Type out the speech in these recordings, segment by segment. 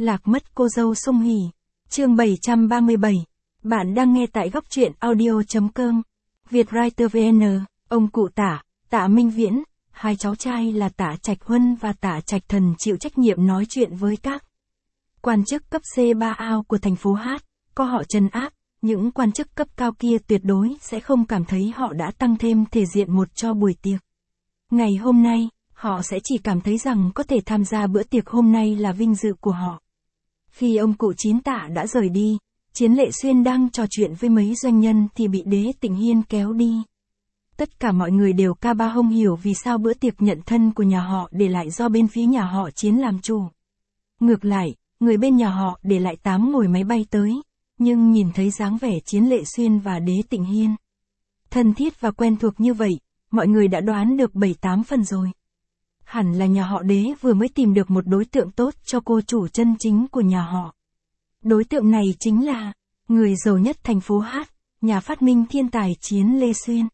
Lạc mất cô dâu Song Hỷ. Chương 737. Bạn đang nghe tại góc truyện audio.com. Vietwriter VN. Ông cụ Tạ Minh Viễn, hai cháu trai là Tạ Trạch Huân và Tạ Trạch Thần chịu trách nhiệm nói chuyện với các quan chức cấp C3A của thành phố H. Có họ trấn áp, những quan chức cấp cao kia tuyệt đối sẽ không cảm thấy họ đã tăng thêm thể diện một cho buổi tiệc. Ngày hôm nay, họ sẽ chỉ cảm thấy rằng có thể tham gia bữa tiệc hôm nay là vinh dự của họ. Khi ông cụ Chín Tạ đã rời đi, Chiến Lệ Xuyên đang trò chuyện với mấy doanh nhân thì bị Đế Tịnh Hiên kéo đi. Tất cả mọi người đều ca ba không hiểu vì sao bữa tiệc nhận thân của nhà họ để lại do bên phía nhà họ Chiến làm chủ. Ngược lại, người bên nhà họ để lại 8 ngồi máy bay tới, nhưng nhìn thấy dáng vẻ Chiến Lệ Xuyên và Đế Tịnh Hiên thân thiết và quen thuộc như vậy, mọi người đã đoán được 7-8 phần rồi. Hẳn là nhà họ Đế vừa mới tìm được một đối tượng tốt cho cô chủ chân chính của nhà họ. Đối tượng này chính là người giàu nhất thành phố H, nhà phát minh thiên tài Chiến Lệ Xuyên.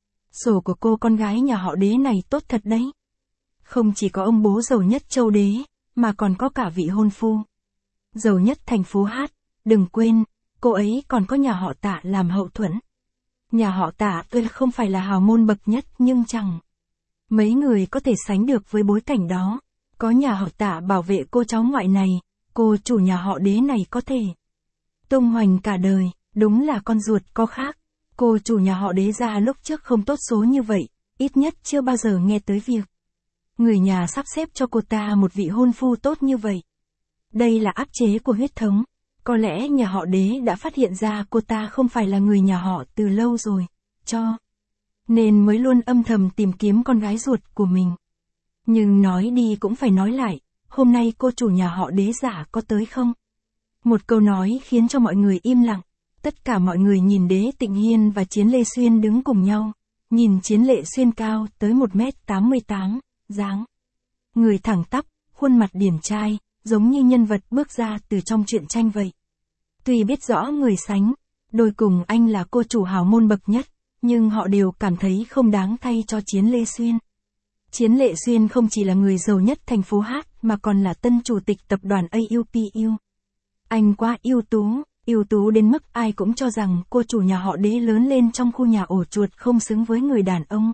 Sổ của cô con gái nhà họ Đế này tốt thật đấy. Không chỉ có ông bố giàu nhất châu Đế, mà còn có cả vị hôn phu giàu nhất thành phố H. Đừng quên, cô ấy còn có nhà họ Tạ làm hậu thuẫn. Nhà họ Tạ tuy không phải là hào môn bậc nhất nhưng chẳng mấy người có thể sánh được với bối cảnh đó. Có nhà họ Tạ bảo vệ cô cháu ngoại này, cô chủ nhà họ Đế này có thể tung hoành cả đời, đúng là con ruột có khác. Cô chủ nhà họ Đế ra lúc trước không tốt số như vậy, ít nhất chưa bao giờ nghe tới việc người nhà sắp xếp cho cô ta một vị hôn phu tốt như vậy. Đây là áp chế của huyết thống. Có lẽ nhà họ Đế đã phát hiện ra cô ta không phải là người nhà họ từ lâu rồi, cho nên mới luôn âm thầm tìm kiếm con gái ruột của mình. Nhưng nói đi cũng phải nói lại, hôm nay cô chủ nhà họ Đế giả có tới không? Một câu nói khiến cho mọi người im lặng. Tất cả mọi người nhìn Đế Tịnh Hiên và Chiến Lệ Xuyên đứng cùng nhau, nhìn Chiến Lệ Xuyên cao tới 1m88, dáng người thẳng tắp, khuôn mặt điển trai, giống như nhân vật bước ra từ trong truyện tranh vậy. Tuy biết rõ người sánh đôi cùng anh là cô chủ hào môn bậc nhất, nhưng họ đều cảm thấy không đáng thay cho Chiến Lệ Xuyên. Chiến Lệ Xuyên không chỉ là người giàu nhất thành phố H mà còn là tân chủ tịch tập đoàn AUPU. Anh quá ưu tú đến mức ai cũng cho rằng cô chủ nhà họ Đế lớn lên trong khu nhà ổ chuột không xứng với người đàn ông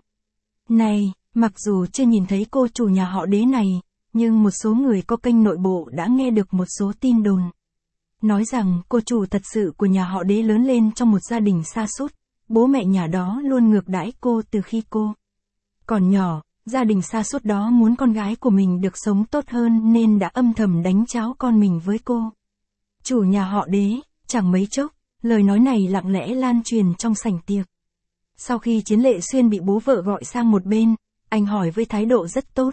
này. Mặc dù chưa nhìn thấy cô chủ nhà họ Đế này, nhưng một số người có kênh nội bộ đã nghe được một số tin đồn nói rằng cô chủ thật sự của nhà họ Đế lớn lên trong một gia đình sa sút, bố mẹ nhà đó luôn ngược đãi cô từ khi cô còn nhỏ. Gia đình sa sút đó muốn con gái của mình được sống tốt hơn nên đã âm thầm đánh cháo con mình với cô chủ nhà họ Đế. Chẳng mấy chốc, lời nói này lặng lẽ lan truyền trong sảnh tiệc. Sau khi Chiến Lệ Xuyên bị bố vợ gọi sang một bên, anh hỏi với thái độ rất tốt.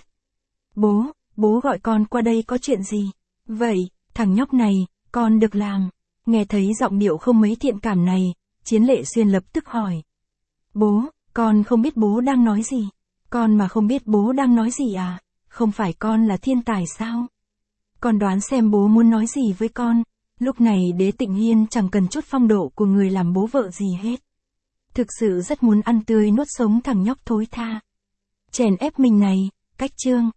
Bố gọi con qua đây có chuyện gì? Vậy, thằng nhóc này, con được làm. Nghe thấy giọng điệu không mấy thiện cảm này, Chiến Lệ Xuyên lập tức hỏi. Bố, con không biết bố đang nói gì. Con mà không biết bố đang nói gì à? Không phải con là thiên tài sao? Con đoán xem bố muốn nói gì với con. Lúc này Đế Tịnh Hiên chẳng cần chút phong độ của người làm bố vợ gì hết. Thực sự rất muốn ăn tươi nuốt sống thằng nhóc thối tha chèn ép mình này. Cách chương